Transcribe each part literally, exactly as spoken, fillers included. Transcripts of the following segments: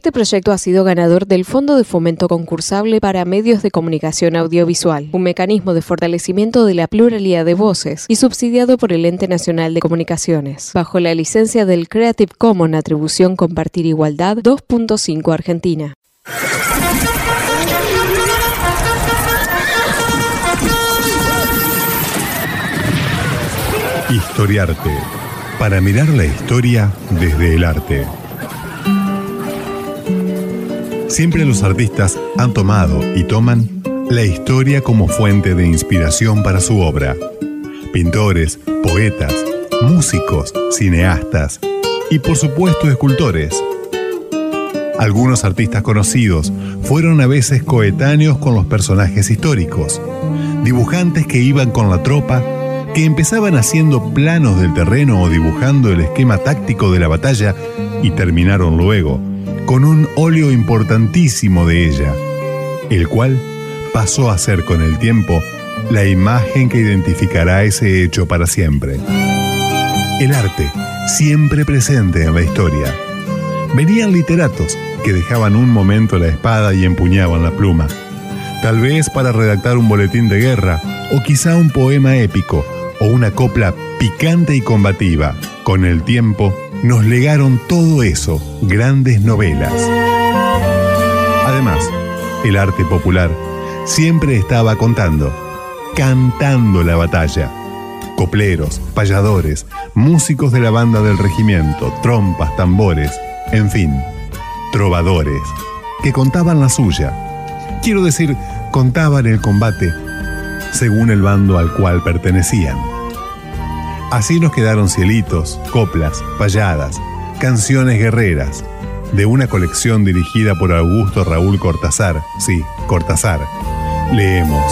Este proyecto ha sido ganador del Fondo de Fomento Concursable para Medios de Comunicación Audiovisual, un mecanismo de fortalecimiento de la pluralidad de voces y subsidiado por el Ente Nacional de Comunicaciones, bajo la licencia del Creative Commons Atribución Compartir Igualdad dos punto cinco Argentina. Historiarte, para mirar la historia desde el arte. Siempre los artistas han tomado y toman la historia como fuente de inspiración para su obra. Pintores, poetas, músicos, cineastas y por supuesto escultores. Algunos artistas conocidos fueron a veces coetáneos con los personajes históricos, dibujantes que iban con la tropa, que empezaban haciendo planos del terreno o dibujando el esquema táctico de la batalla y terminaron luego con un óleo importantísimo de ella, el cual pasó a ser con el tiempo la imagen que identificará ese hecho para siempre. El arte, siempre presente en la historia. Venían literatos que dejaban un momento la espada y empuñaban la pluma, tal vez para redactar un boletín de guerra o quizá un poema épico o una copla picante y combativa. Con el tiempo nos legaron todo eso, grandes novelas. Además, el arte popular siempre estaba contando, cantando la batalla. Copleros, payadores, músicos de la banda del regimiento, trompas, tambores, en fin, trovadores, que contaban la suya. Quiero decir, contaban el combate según el bando al cual pertenecían. Así nos quedaron cielitos, coplas, payadas, canciones guerreras, de una colección dirigida por Augusto Raúl Cortázar. Sí, Cortázar. Leemos.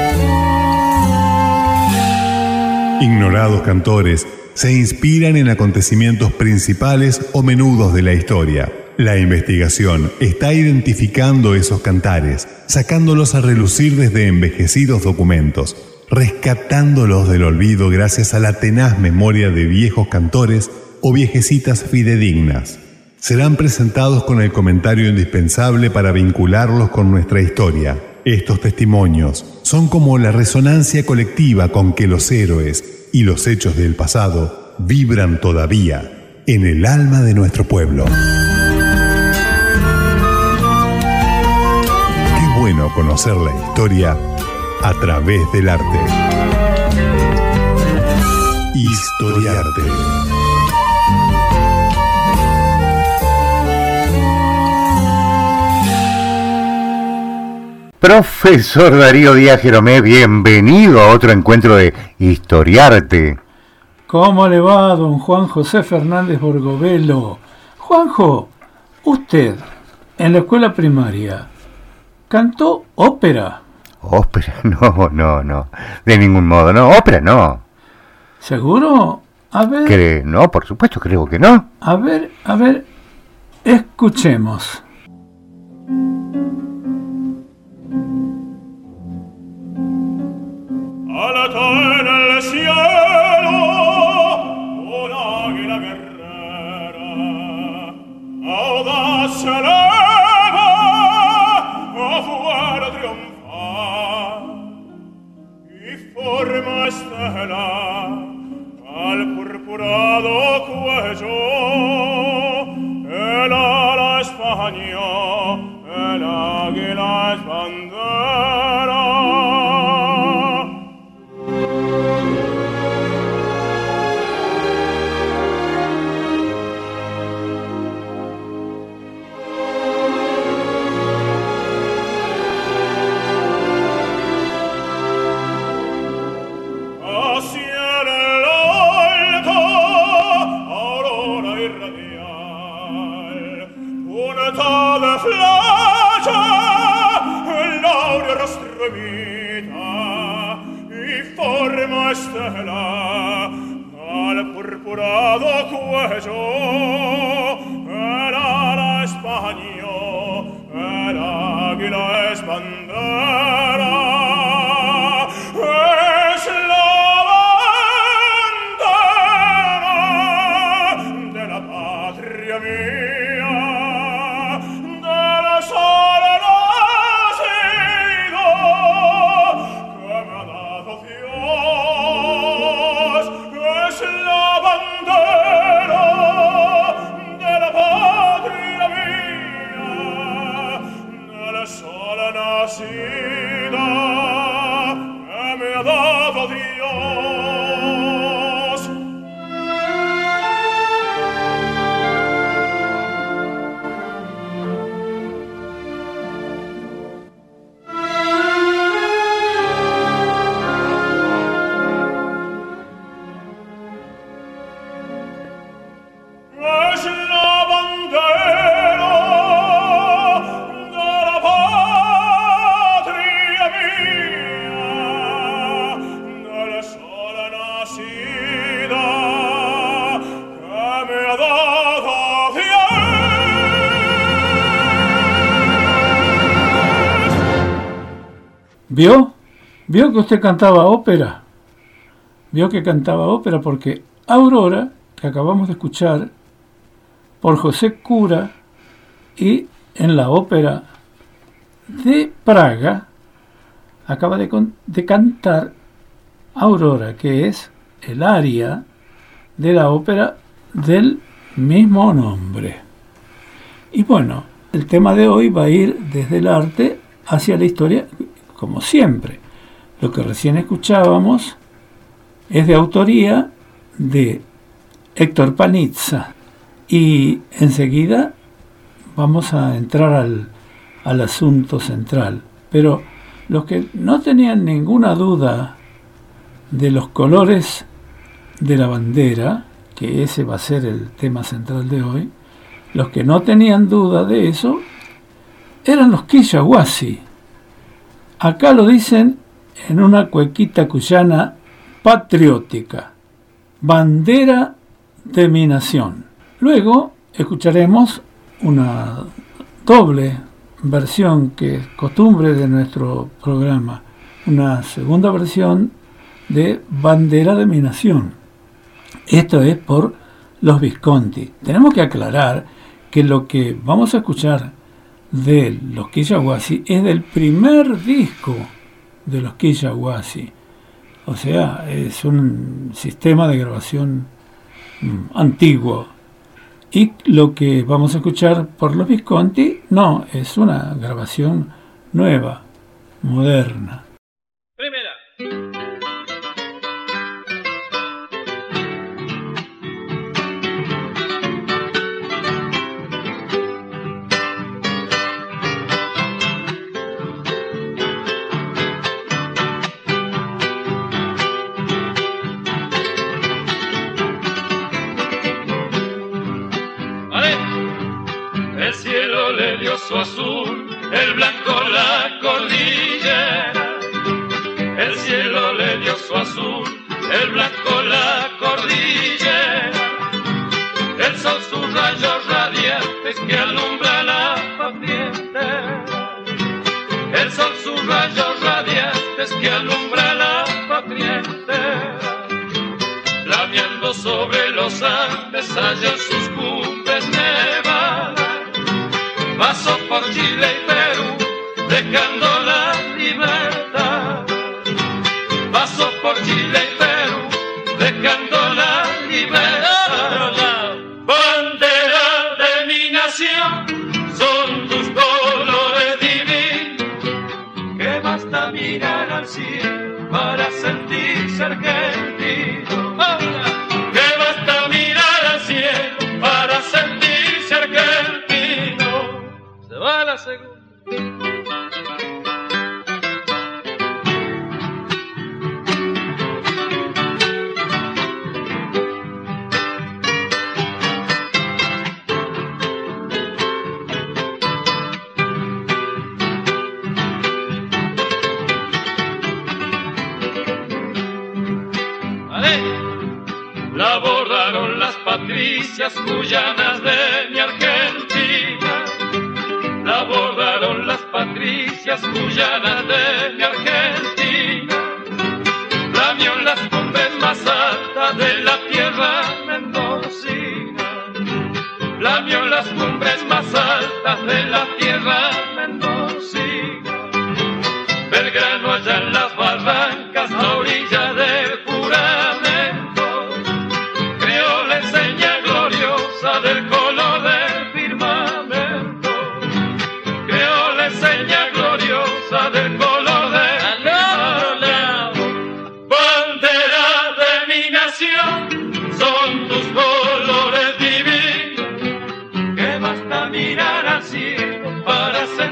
Ignorados cantores se inspiran en acontecimientos principales o menudos de la historia. La investigación está identificando esos cantares, sacándolos a relucir desde envejecidos documentos, rescatándolos del olvido gracias a la tenaz memoria de viejos cantores o viejecitas fidedignas. Serán presentados con el comentario indispensable para vincularlos con nuestra historia. Estos testimonios son como la resonancia colectiva con que los héroes y los hechos del pasado vibran todavía en el alma de nuestro pueblo. Qué bueno conocer la historia a través del arte. Historiarte. Profesor Darío Díaz Jeromé, bienvenido a otro encuentro de Historiarte. ¿Cómo le va, don Juan José Fernández Borgovelo? Juanjo, usted, en la escuela primaria, ¿cantó ópera? Ópera, no, no, no, de ningún modo, no, ópera no. ¿Seguro? A ver... ¿Cree? No, por supuesto, creo que no. A ver, a ver, escuchemos. Alto en el cielo, un águila guerrera, audaz se eleva, afuera triunfar, y forma estela al purpurado cuello, el ala España, el águila es bandera. De flecha el áureo rostro imita y forma estela al purpurado cuello el ala España, el águila es bandera, es la bandera de la patria mía. ¿Vio? ¿Vio que usted cantaba ópera? ¿Vio que cantaba ópera? Porque Aurora, que acabamos de escuchar, por José Cura, y en la ópera de Praga, acaba de, con, de cantar Aurora, que es el aria de la ópera del mismo nombre. Y bueno, el tema de hoy va a ir desde el arte hacia la historia, como siempre. Lo que recién escuchábamos es de autoría de Héctor Panizza. Y enseguida vamos a entrar al, al asunto central. Pero los que no tenían ninguna duda de los colores de la bandera, que ese va a ser el tema central de hoy, los que no tenían duda de eso eran los quillahuasi. Acá lo dicen en una cuequita cuyana patriótica: bandera de mi nación. Luego escucharemos una doble versión que es costumbre de nuestro programa, una segunda versión de Bandera de mi nación. Esto es por los Visconti. Tenemos que aclarar que lo que vamos a escuchar de los quillahuasi es del primer disco de los quillahuasi. O sea, es un sistema de grabación mm, antiguo. Y lo que vamos a escuchar por los Visconti, no, es una grabación nueva, moderna. Primera. El cielo le dio su azul, el blanco la cordillera. El cielo le dio su azul, el blanco la cordillera. El sol sus rayos radiantes que alumbra la patria entera. El sol sus rayos radiantes que alumbra la patria entera. Flameando sobre los Andes allá en sus cumbres nevadas. Paso por Chile y Perú, dejando la libertad. Paso por Chile y Perú, dejando la libertad. Bandera de mi nación, son tus colores divinos, que basta mirar al cielo para sentirse argentino. Que basta mirar al cielo para sentirse argentino. Va la segunda. Vale. La abordaron las patricias cuyanas de mi Argentina. La abordaron las patricias cuyanas de mi Argentina. Lamió las cumbres más altas de la tierra mendocina. Lamió las cumbres más altas de la tierra mendocina. Belgrano allá en las barrancas a orilla del juramento. Creó la enseña gloriosa del color del firmamento. Creó la enseña gloriosa del color del firmamento. Bandera de mi nación, son tus colores divinos, que basta mirar al cielo para ser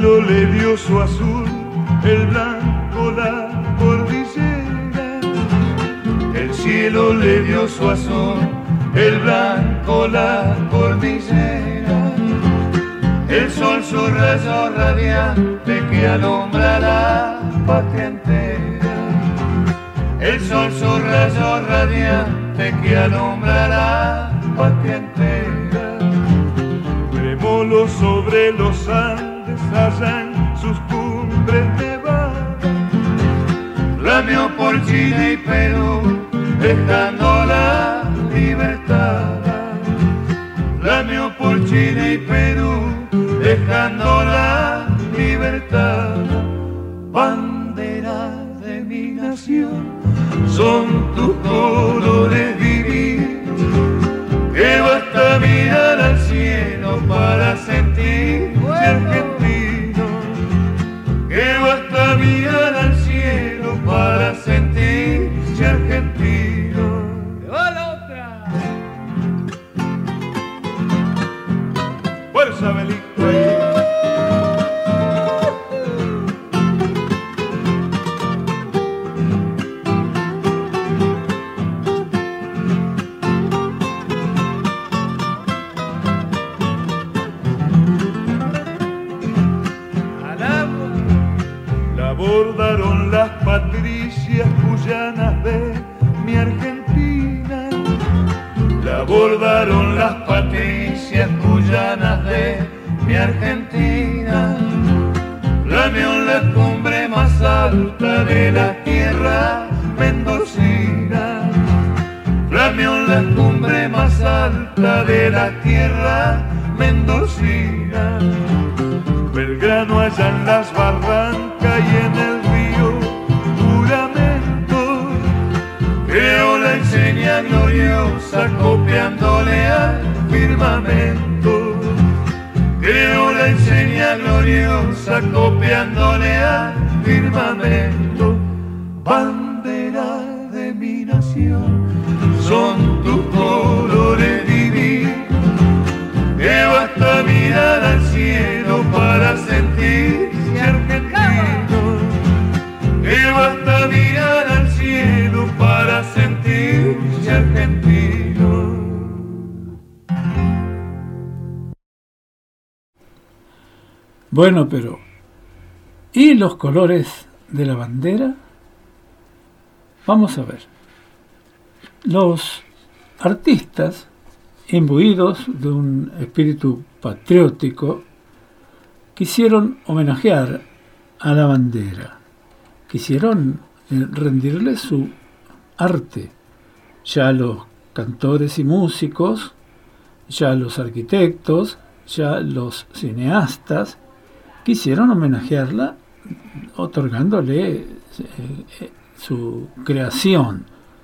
cielo le dio su azul, el blanco la cordillera. El cielo le dio su azul, el blanco la cordillera. El sol su rayo radiante que alumbra la patria entera. El sol su rayo radiante que alumbra la patria entera. Tremolo sobre los Andes, allá en sus cumbres nevadas. Lamió por Chile y Perú, dejando la libertad. Lamió por Chile y Perú, dejando la libertad. Bandera de mi nación, son tus colores divinos, que basta mirar al cielo para sentirse argentino, que basta mirar al cielo para sentirse argentino. ¡Va la otra! ¡Fuerza, Belito! Abordaron las patricias cuyanas de mi Argentina. La abordaron las patricias cuyanas de mi Argentina. Lamió la cumbre más alta de la tierra mendocina. Lamió la cumbre más alta de la tierra mendocina. Belgrano allá en las barrancas y en el río Juramento, creó la enseña gloriosa copiándole al firmamento. Creó la enseña gloriosa copiándole al firmamento. Bandera de mi nación, son tus colores divinos, que basta mirar al cielo para sentirse argentino, que basta mirar al cielo para sentirse argentino. Bueno, pero ¿y los colores de la bandera? Vamos a ver. Los artistas, imbuidos de un espíritu patriótico, quisieron homenajear a la bandera, quisieron rendirle su arte. Ya los cantores y músicos, ya los arquitectos, ya los cineastas, quisieron homenajearla otorgándole eh, eh, su creación.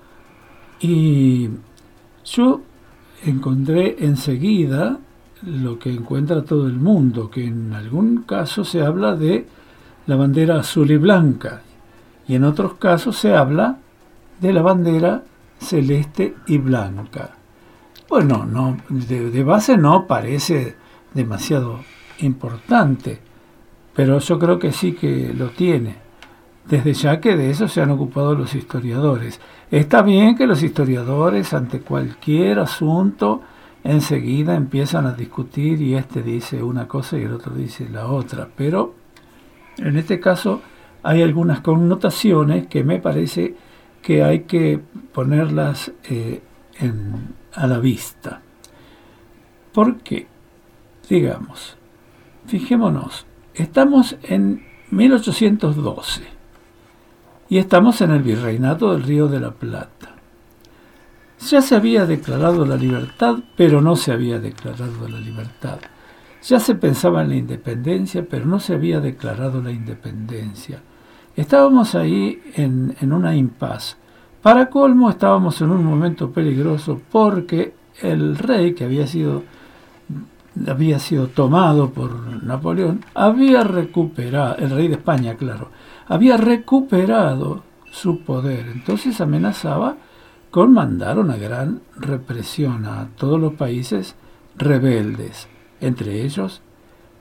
Y yo encontré enseguida lo que encuentra todo el mundo, que en algún caso se habla de la bandera azul y blanca, y en otros casos se habla de la bandera celeste y blanca. Bueno, no, de, de base no parece demasiado importante, pero yo creo que sí que lo tiene, desde ya que de eso se han ocupado los historiadores. Está bien que los historiadores ante cualquier asunto enseguida empiezan a discutir y este dice una cosa y el otro dice la otra, pero en este caso hay algunas connotaciones que me parece que hay que ponerlas eh, en, a la vista. ¿Por qué? Digamos, fijémonos, estamos en mil ochocientos doce y estamos en el Virreinato del Río de la Plata. Ya se había declarado la libertad, pero no se había declarado la libertad. Ya se pensaba en la independencia, pero no se había declarado la independencia. Estábamos ahí en, en una impas. Para colmo, estábamos en un momento peligroso porque el rey, que había sido, había sido tomado por Napoleón, había recuperado, el rey de España, claro, había recuperado su poder. Entonces amenazaba con mandar una gran represión a todos los países rebeldes, entre ellos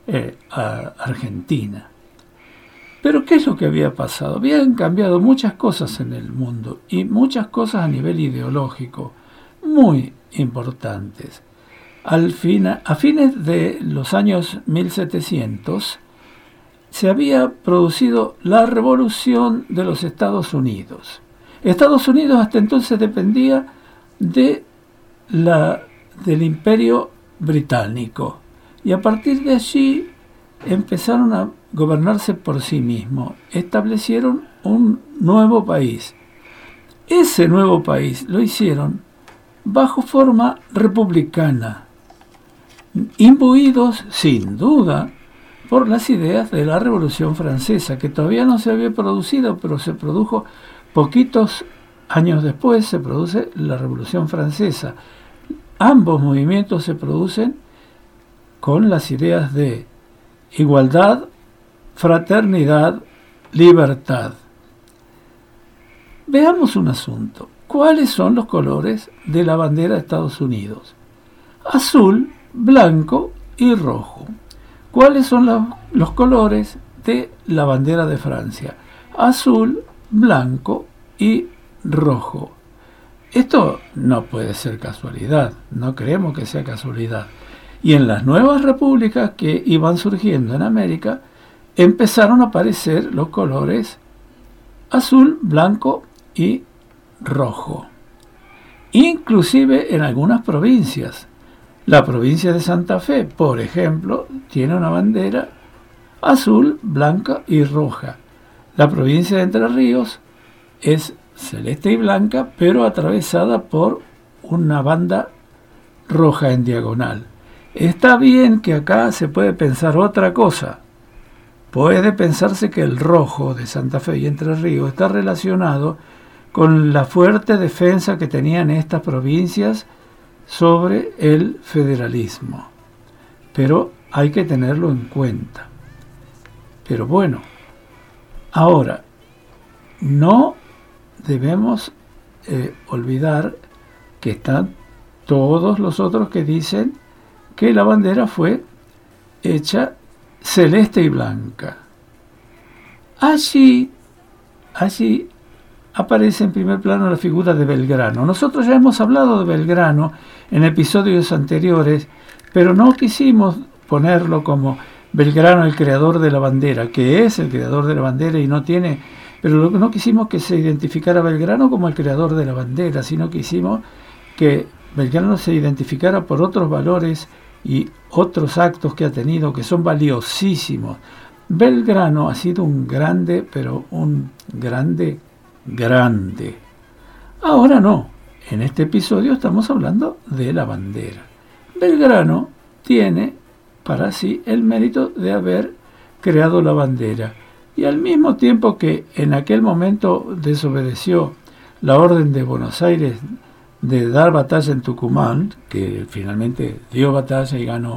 eh, a Argentina. Pero ¿qué es lo que había pasado? Habían cambiado muchas cosas en el mundo y muchas cosas a nivel ideológico muy importantes. Al fin, a fines de los años mil setecientos se había producido la revolución de los Estados Unidos. Estados Unidos hasta entonces dependía de la, del Imperio Británico y a partir de allí empezaron a gobernarse por sí mismos, establecieron un nuevo país. Ese nuevo país lo hicieron bajo forma republicana, imbuidos sin duda por las ideas de la Revolución Francesa, que todavía no se había producido, pero se produjo poquitos años después, se produce la Revolución Francesa. Ambos movimientos se producen con las ideas de igualdad, fraternidad, libertad. Veamos un asunto. ¿Cuáles son los colores de la bandera de Estados Unidos? Azul, blanco y rojo. ¿Cuáles son los, los colores de la bandera de Francia? Azul, blanco y rojo. Esto no puede ser casualidad, no creemos que sea casualidad. Y en las nuevas repúblicas que iban surgiendo en América, empezaron a aparecer los colores azul, blanco y rojo. Inclusive en algunas provincias. La provincia de Santa Fe, por ejemplo, tiene una bandera azul, blanca y roja. La provincia de Entre Ríos es celeste y blanca, pero atravesada por una banda roja en diagonal. Está bien que acá se puede pensar otra cosa. Puede pensarse que el rojo de Santa Fe y Entre Ríos está relacionado con la fuerte defensa que tenían estas provincias sobre el federalismo. Pero hay que tenerlo en cuenta. Pero bueno, ahora, no debemos eh, olvidar que están todos los otros que dicen que la bandera fue hecha celeste y blanca. Allí, allí aparece en primer plano la figura de Belgrano. Nosotros ya hemos hablado de Belgrano en episodios anteriores, pero no quisimos ponerlo como Belgrano el creador de la bandera, que es el creador de la bandera y no tiene, pero no quisimos que se identificara a Belgrano como el creador de la bandera, sino que quisimos que Belgrano se identificara por otros valores y otros actos que ha tenido que son valiosísimos. Belgrano ha sido un grande, pero un grande, grande. Ahora no, en este episodio estamos hablando de la bandera. Belgrano tiene para sí el mérito de haber creado la bandera y al mismo tiempo que en aquel momento desobedeció la orden de Buenos Aires de dar batalla en Tucumán, que finalmente dio batalla y ganó,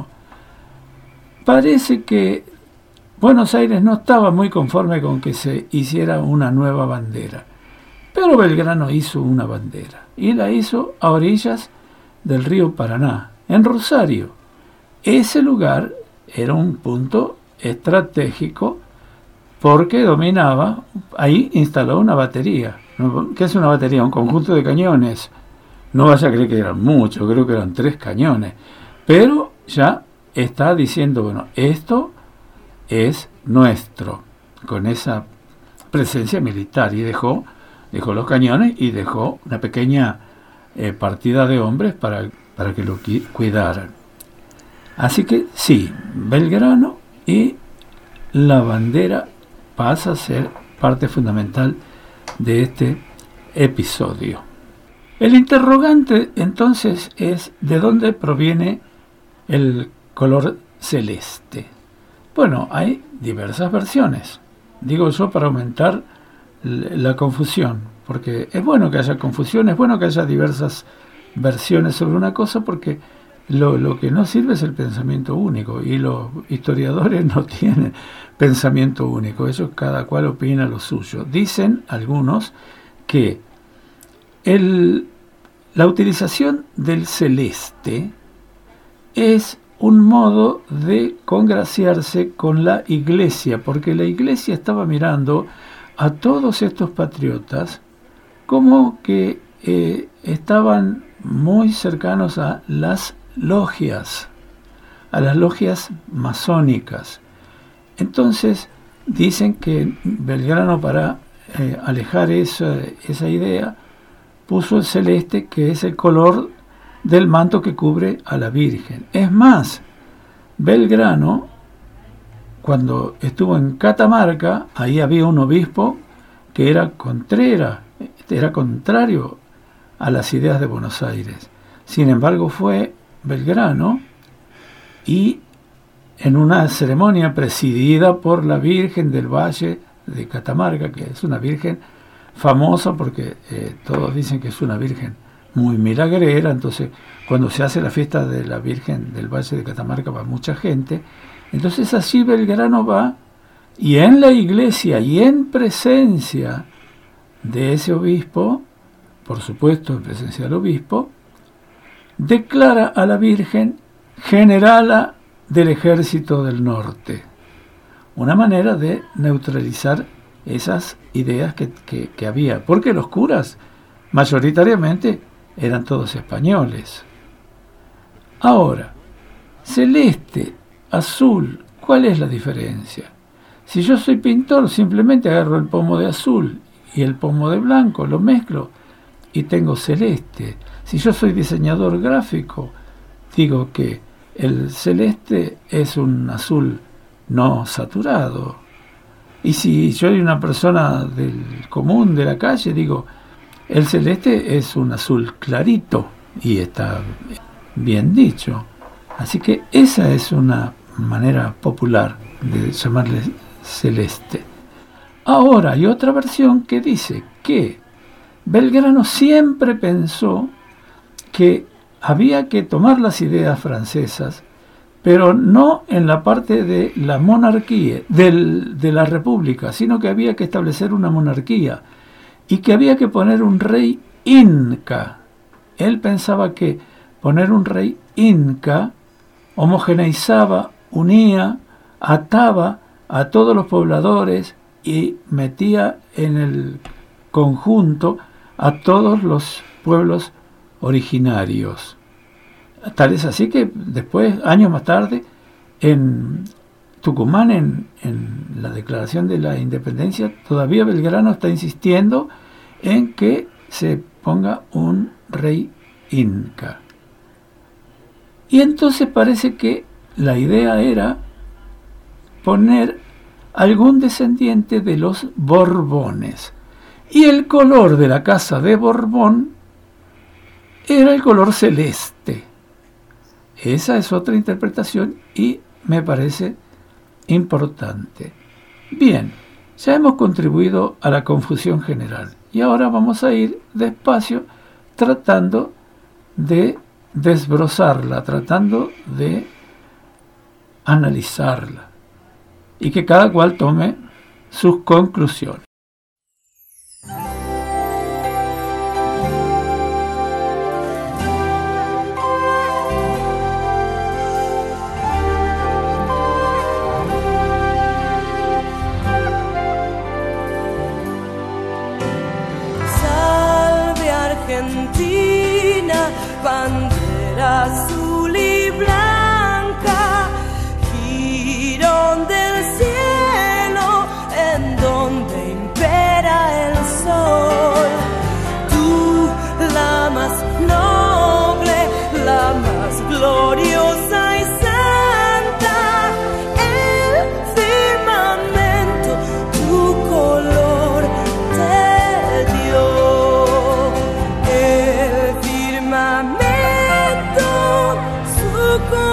parece que Buenos Aires no estaba muy conforme con que se hiciera una nueva bandera. Pero Belgrano hizo una bandera y la hizo a orillas del río Paraná, en Rosario. Ese lugar era un punto estratégico porque dominaba, ahí instaló una batería. ¿Qué es una batería? Un conjunto de cañones. No vaya a creer que eran muchos, creo que eran tres cañones. Pero ya está diciendo, bueno, esto es nuestro, con esa presencia militar. Y dejó, dejó los cañones y dejó una pequeña eh, partida de hombres para, para que lo cuidaran. Así que sí, Belgrano y la bandera pasa a ser parte fundamental de este episodio. El interrogante entonces es ¿de dónde proviene el color celeste? Bueno, hay diversas versiones, digo yo para aumentar la confusión, porque es bueno que haya confusión, es bueno que haya diversas versiones sobre una cosa, porque lo, lo que no sirve es el pensamiento único, y los historiadores no tienen pensamiento único, ellos cada cual opina lo suyo. Dicen algunos que el, la utilización del celeste es un modo de congraciarse con la Iglesia, porque la Iglesia estaba mirando a todos estos patriotas como que eh, estaban muy cercanos a las logias, a las logias masónicas. Entonces dicen que Belgrano, para eh, alejar esa, esa idea, puso el celeste, que es el color del manto que cubre a la Virgen. Es más, Belgrano, cuando estuvo en Catamarca, ahí había un obispo que era contrera, era contrario a las ideas de Buenos Aires. Sin embargo, fue Belgrano y en una ceremonia presidida por la Virgen del Valle de Catamarca, que es una virgen famosa porque eh, todos dicen que es una virgen muy milagrera. Entonces, cuando se hace la fiesta de la Virgen del Valle de Catamarca va mucha gente. Entonces así Belgrano va, y en la iglesia y en presencia de ese obispo, por supuesto en presencia del obispo, declara a la Virgen generala del Ejército del Norte. Una manera de neutralizar esas ideas que, que, que había, porque los curas mayoritariamente eran todos españoles. Ahora, celeste, azul, ¿cuál es la diferencia? Si yo soy pintor, simplemente agarro el pomo de azul y el pomo de blanco, lo mezclo y tengo celeste. Si yo soy diseñador gráfico, digo que el celeste es un azul no saturado. Y si yo soy una persona del común, de la calle, digo, el celeste es un azul clarito, y está bien dicho. Así que esa es una manera popular de llamarle celeste. Ahora hay otra versión que dice que Belgrano siempre pensó que había que tomar las ideas francesas, pero no en la parte de la monarquía, del, de la república, sino que había que establecer una monarquía y que había que poner un rey inca. Él pensaba que poner un rey inca homogeneizaba, unía, ataba a todos los pobladores y metía en el conjunto a todos los pueblos originarios. Tal es así que después, años más tarde, en Tucumán, en, en la declaración de la independencia, todavía Belgrano está insistiendo en que se ponga un rey inca. Y entonces parece que la idea era poner algún descendiente de los Borbones. Y el color de la casa de Borbón era el color celeste. Esa es otra interpretación y me parece importante. Bien, ya hemos contribuido a la confusión general y ahora vamos a ir despacio tratando de desbrozarla, tratando de analizarla y que cada cual tome sus conclusiones. Argentina, bandera azul y blanca, jirón del cielo en donde impera el sol. Tú, la más noble, la más gloriosa y santa, el firmamento, tu color te dio. Su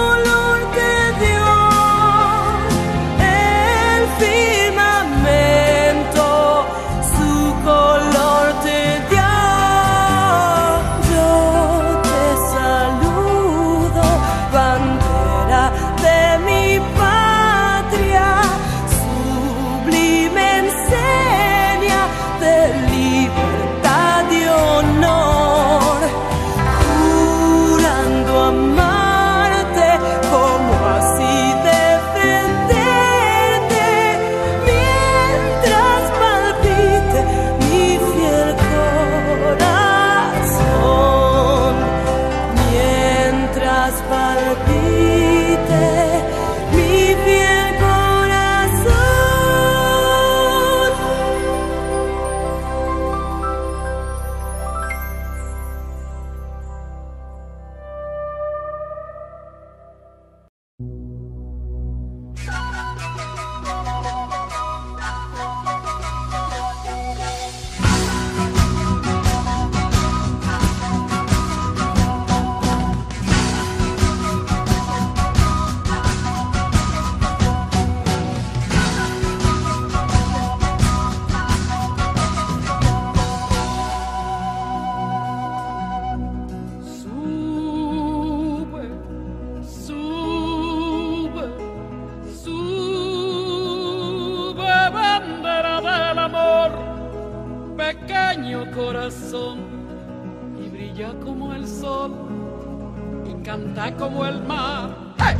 como el sol y canta como el mar. ¡Hey!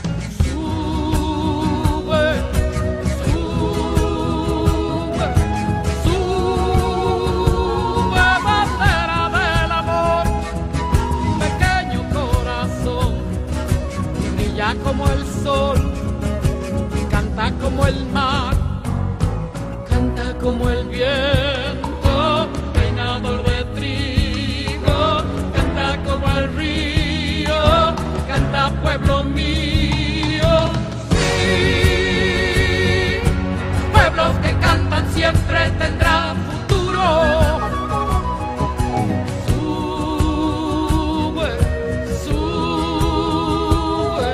Sube, sube, sube, bandera del amor, pequeño corazón, que brilla como el sol y canta como el mar, canta como el viento, peinador de trigo, canta como el río, canta pueblo mío. Sí, pueblos que cantan siempre tendrán futuro. Sube, sube,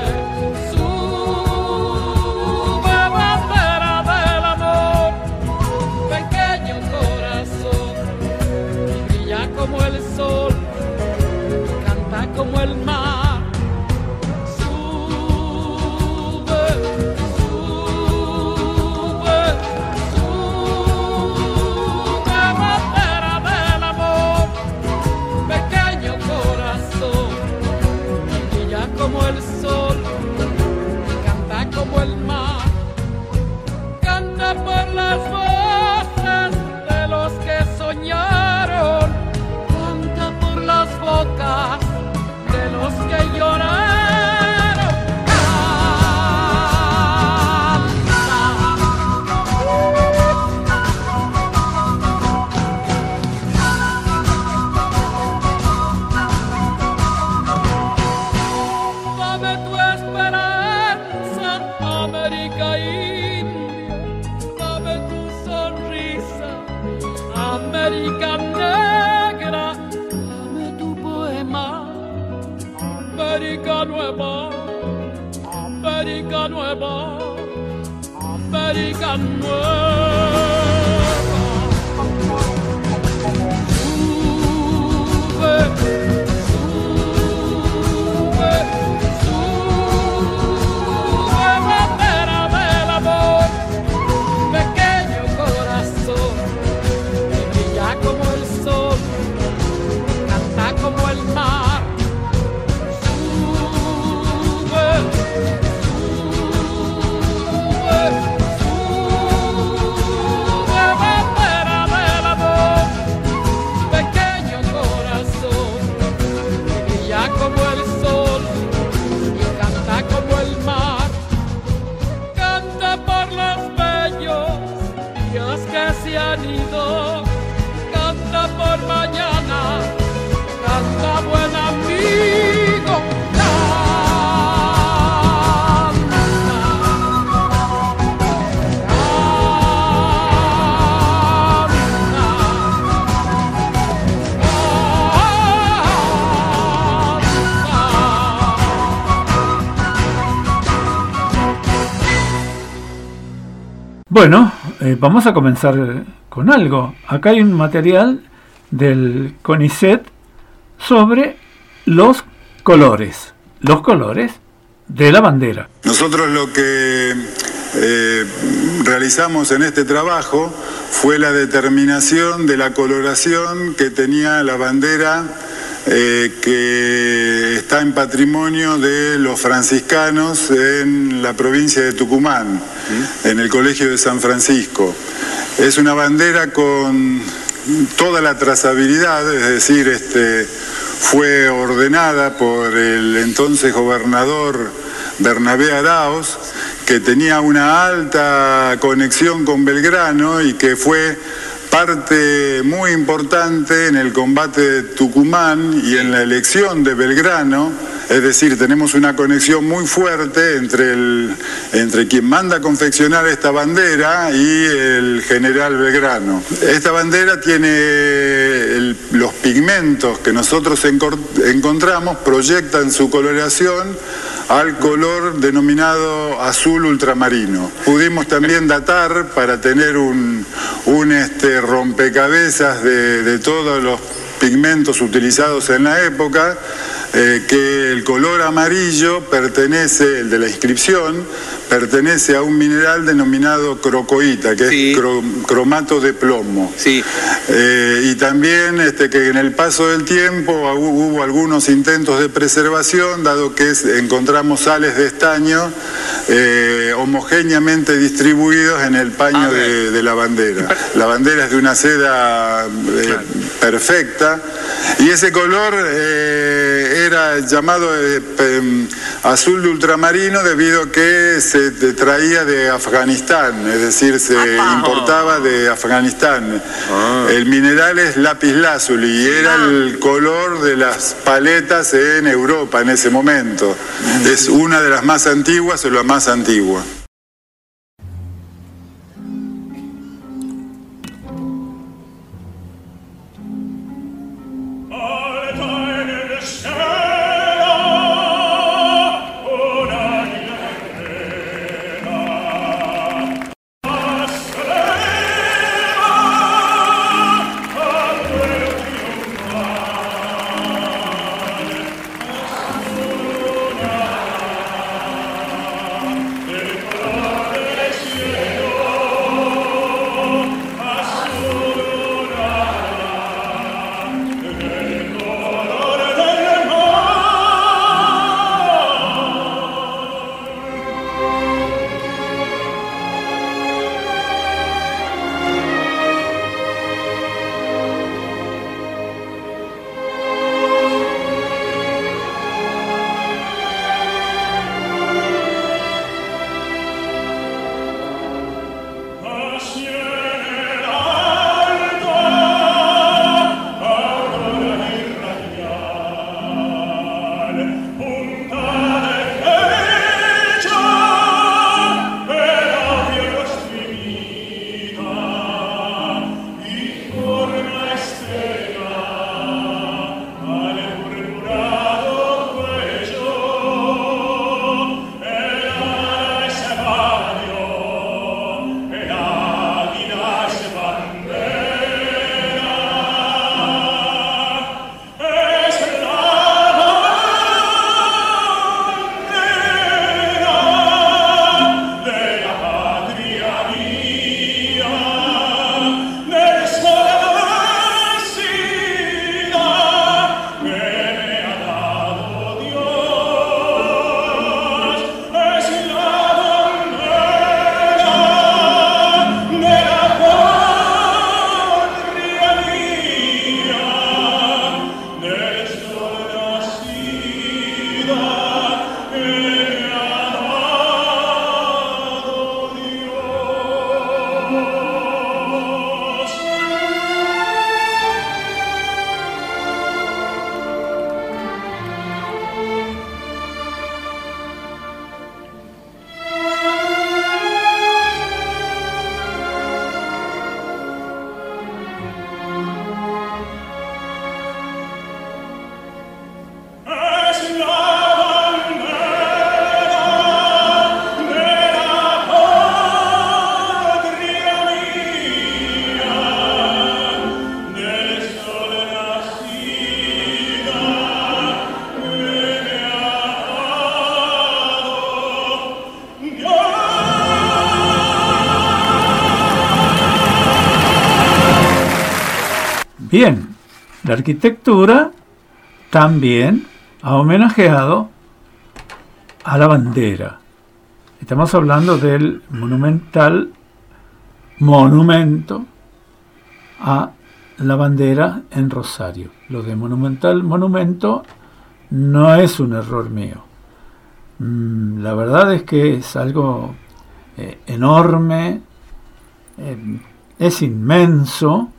sube, bandera del amor, pequeño corazón, que brilla como el sol, canta como el mar. Sube, sube, sube, bandera del amor, pequeño corazón, que brilla como el sol, canta como el mar. Canta por las voces de los que soñaron, canta por las bocas de los que lloraron. Dame tu esperanza, América India, dame tu sonrisa, América Negra, dame tu poema, América Nueva, América Nueva, América Nueva. Sube, sube, sube, bandera del amor, pequeño corazón, que brilla como el sol, canta como el mar. Sube, sube, sube, bandera del amor, pequeño corazón, que brilla como el sol y canta como el mar. Canta por los bellos días que se han ido, canta por mañana, canta buen amigo, Bueno, eh, vamos a comenzar con algo. Acá hay un material del CONICET sobre los colores, los colores de la bandera. Nosotros lo que eh, realizamos en este trabajo fue la determinación de la coloración que tenía la bandera eh, que está en patrimonio de los franciscanos en la provincia de Tucumán, ¿sí? En el Colegio de San Francisco. Es una bandera con toda la trazabilidad, es decir, este, fue ordenada por el entonces gobernador Bernabé Arauz, que tenía una alta conexión con Belgrano y que fue parte muy importante en el combate de Tucumán y en la elección de Belgrano. Es decir, tenemos una conexión muy fuerte entre, el, entre quien manda a confeccionar esta bandera y el general Belgrano. Esta bandera tiene el, los pigmentos que nosotros encontramos, proyectan su coloración al color denominado azul ultramarino. Pudimos también datar, para tener un, un este, rompecabezas de, de todos los pigmentos utilizados en la época, eh, que el color amarillo pertenece, el de la inscripción, pertenece a un mineral denominado crocoíta, que sí. es cro, cromato de plomo. Sí. Eh, y también este, que en el paso del tiempo hubo algunos intentos de preservación, dado que es, encontramos sales de estaño eh, homogéneamente distribuidos en el paño de, de la bandera. La bandera es de una seda eh, claro. perfecta, y ese color eh, era llamado eh, eh, azul de ultramarino debido a que se traía de Afganistán, es decir, se ah, importaba de Afganistán. Ah. El mineral es lapislázuli y era ah. el color de las paletas en Europa en ese momento. Mm. Es una de las más antiguas o la más antigua. Bien, la arquitectura también ha homenajeado a la bandera. Estamos hablando del monumental monumento a la bandera en Rosario. Lo de monumental monumento no es un error mío. Mm, la verdad es que es algo eh, enorme, eh, es inmenso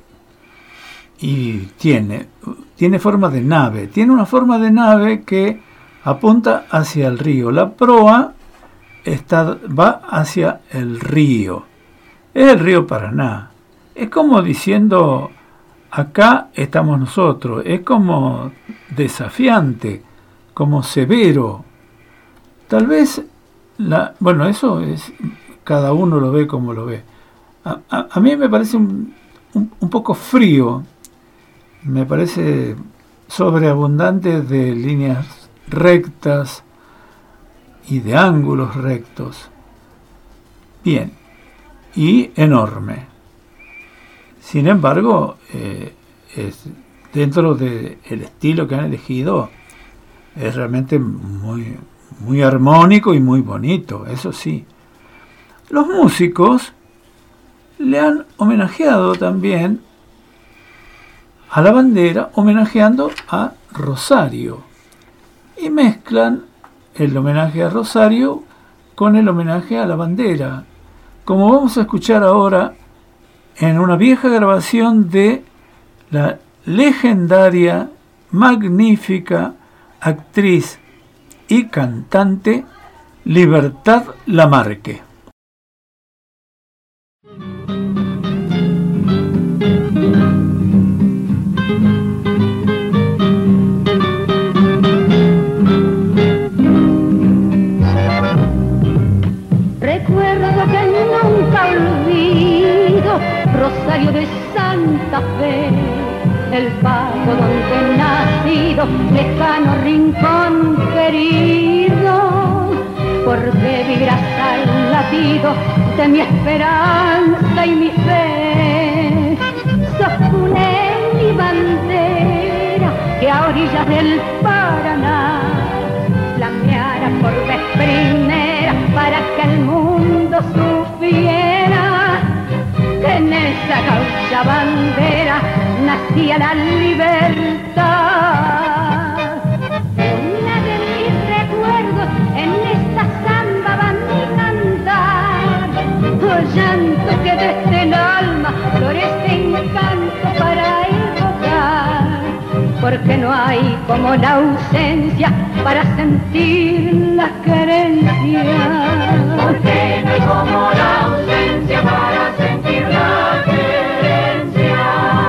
y tiene, tiene forma de nave. Tiene una forma de nave que apunta hacia el río. La proa está, va hacia el río. Es el río Paraná. Es como diciendo, acá estamos nosotros. Es como desafiante, como severo. Tal vez, la, bueno, eso es, cada uno lo ve como lo ve. A, a, a mí me parece un, un, un poco frío. Me parece sobreabundantes de líneas rectas y de ángulos rectos. Bien, y enorme. Sin embargo, eh, es, dentro del estilo que han elegido, es realmente muy, muy armónico y muy bonito, eso sí. Los músicos le han homenajeado también a la bandera, homenajeando a Rosario, y mezclan el homenaje a Rosario con el homenaje a la bandera, como vamos a escuchar ahora en una vieja grabación de la legendaria, magnífica actriz y cantante Libertad Lamarque. Recuerdo que nunca olvido Rosario de Santa Fe, el pago donde he nacido, lejano rincón querido, porque vivirás al latido de mi esperanza y mi fe. Sostuné mi bandera que a orillas del Paraná flameara por vez primera para que el mundo supiera que en esa gaucha bandera nacía la libertad. Una de mis recuerdos en esta samba va mi cantar, oh llanto que desde el alma florece encanto para evocar, porque no hay como la ausencia para sentir la querencia. Porque no hay como la ausencia para sentir la querencia.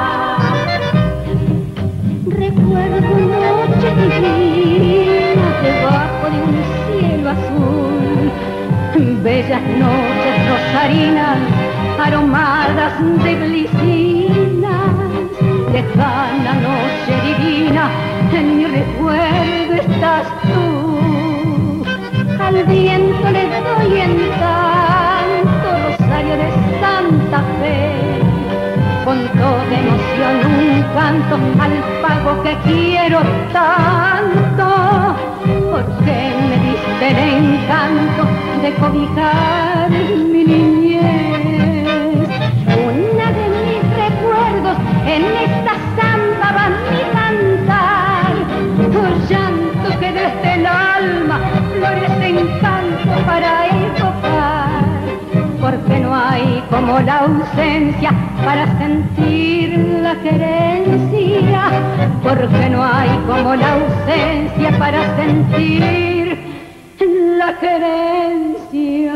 Recuerdo noches divinas debajo de un cielo azul, bellas noches rosarinas aromadas de glicinas, lejana noche divina, en mi recuerdo estás tú. Al viento le doy encanto, Rosario de Santa Fe, con toda emoción un canto al pago que quiero tanto, porque me diste el encanto de cobijar mi niñez. Una de mis recuerdos en esta samba va mi cantar, tu llanto que desde el alma florece encanto para evocar, porque no hay como la ausencia para sentir la querencia, porque no hay como la ausencia para sentir la querencia.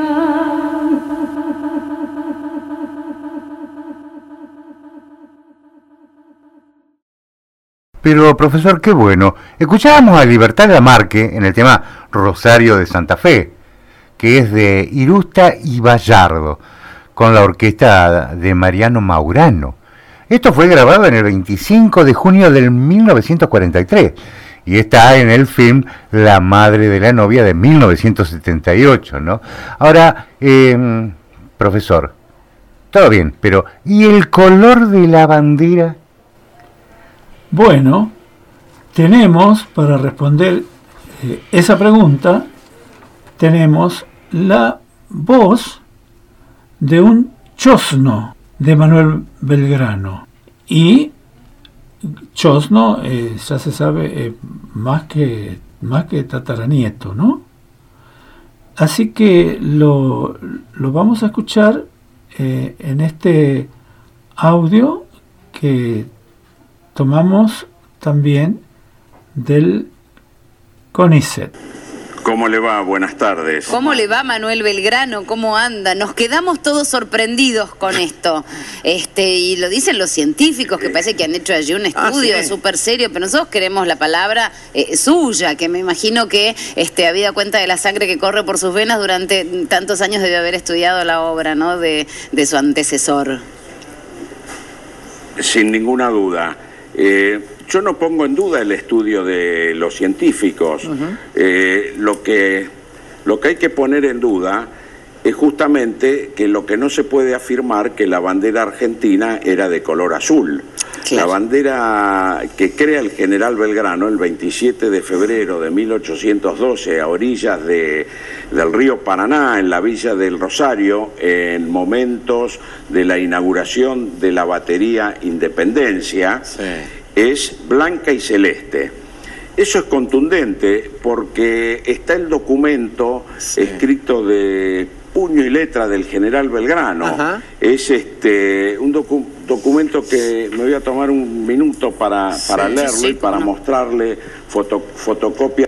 Pero, profesor, qué bueno. Escuchábamos a Libertad Lamarque en el tema Rosario de Santa Fe, que es de Irusta y Vallardo, con la orquesta de Mariano Maurano. Esto fue grabado en el veinticinco de junio del mil novecientos cuarenta y tres y está en el film La madre de la novia de mil novecientos setenta y ocho, ¿no? Ahora, eh, profesor, todo bien, pero ¿y el color de la bandera? Bueno, tenemos, para responder eh, esa pregunta, tenemos la voz de un chosno de Manuel Belgrano. Y chosno, eh, ya se sabe, eh, más que, más que tataranieto, ¿no? Así que lo, lo vamos a escuchar eh, en este audio que tomamos también del CONICET. ¿Cómo le va? Buenas tardes. ¿Cómo le va, Manuel Belgrano? ¿Cómo anda? Nos quedamos todos sorprendidos con esto. Este, y lo dicen los científicos, que parece que han hecho allí un estudio ah, súper ¿sí? serio, pero nosotros queremos la palabra eh, suya, que me imagino que, este, habida cuenta de la sangre que corre por sus venas, durante tantos años debe haber estudiado la obra, ¿no?, de, de su antecesor. Sin ninguna duda. Eh, yo no pongo en duda el estudio de los científicos. Uh-huh. eh, lo que, lo que hay que poner en duda es justamente que lo que no se puede afirmar que la bandera argentina era de color azul. Claro. La bandera que crea el general Belgrano el veintisiete de febrero de mil ochocientos doce a orillas de, del río Paraná, en la villa del Rosario, en momentos de la inauguración de la batería Independencia, sí. es blanca y celeste. Eso es contundente porque está el documento sí. escrito de puño y letra del general Belgrano. Ajá. Es este un docu documento que me voy a tomar un minuto para, para sí, leerlo sí, y para no. mostrarle foto fotocopia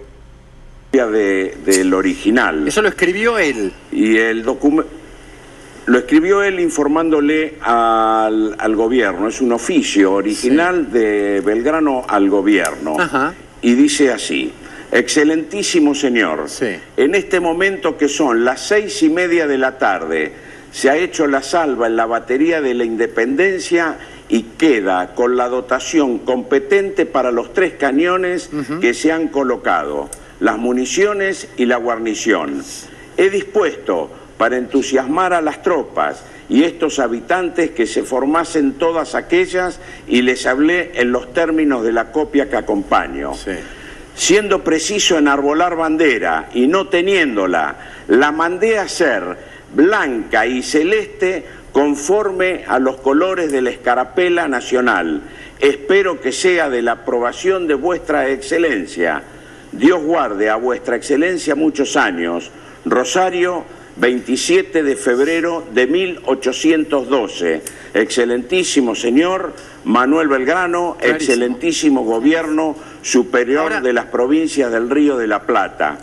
de, del original. Eso lo escribió él. Y el documento lo escribió él informándole al, al gobierno. Es un oficio original sí. de Belgrano al gobierno. Ajá. Y dice así: excelentísimo señor, sí. en este momento que son las seis y media de la tarde, se ha hecho la salva en la batería de la Independencia y queda con la dotación competente para los tres cañones uh-huh. que se han colocado, las municiones y la guarnición. He dispuesto para entusiasmar a las tropas y estos habitantes que se formasen todas aquellas y les hablé en los términos de la copia que acompaño. Sí. Siendo preciso enarbolar bandera y no teniéndola, la mandé a hacer blanca y celeste conforme a los colores de la escarapela nacional. Espero que sea de la aprobación de vuestra excelencia. Dios guarde a vuestra excelencia muchos años. Rosario, veintisiete de febrero de mil ochocientos doce. Excelentísimo señor Manuel Belgrano, clarísimo. Excelentísimo gobierno superior Ahora, de las provincias del Río de la Plata.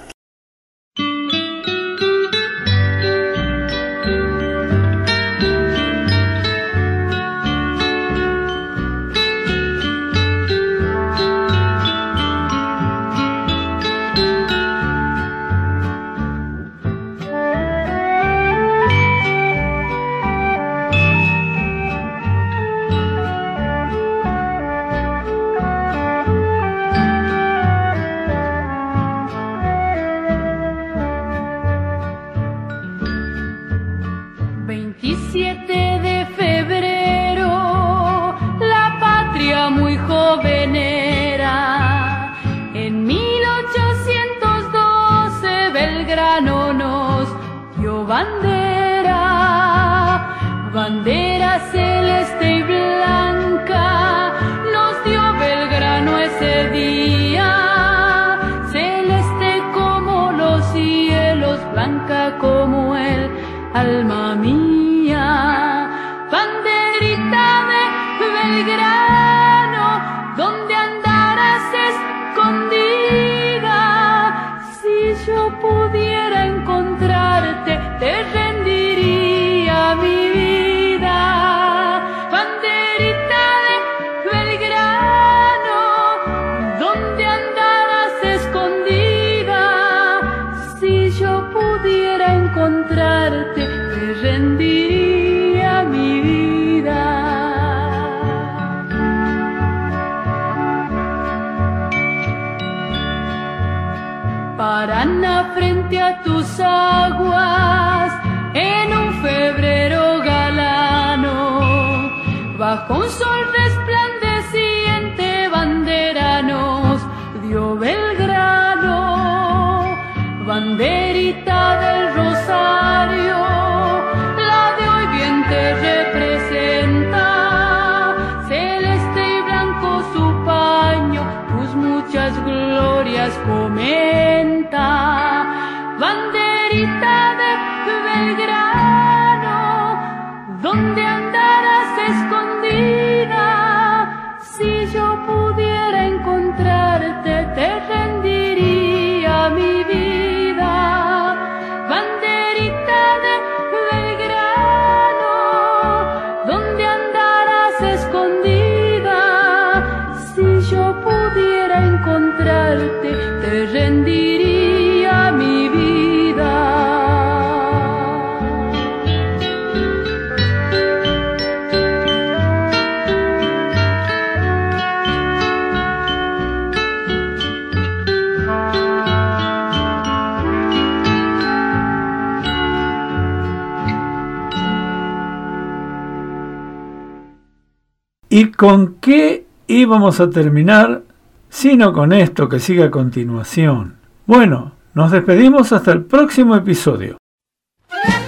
Bandera celeste y blanca nos dio Belgrano ese día, celeste como los cielos, blanca como el alma mía. Banderita de Belgrano, ¿dónde andarás escondida? Si yo pudiera encontrarte, te rendiría mi vida. Encontrarte, te rendiría mi vida. Paraná frente a tus aguas, en un febrero galano, bajo un sol resplandeciente, bandera nos dio Belgrano. Banderita del Rosario, la de hoy bien te representa, celeste y blanco su paño, tus muchas glorias comenta. Banderita de Belgrano, ¿dónde andarás escondida? Si yo pudiera encontrarte, te rendiría mi vida. Banderita de Belgrano, ¿dónde andarás escondida? Si yo pudiera encontrarte, te rendiría con qué íbamos a terminar, sino con esto que sigue a continuación. Bueno, nos despedimos hasta el próximo episodio.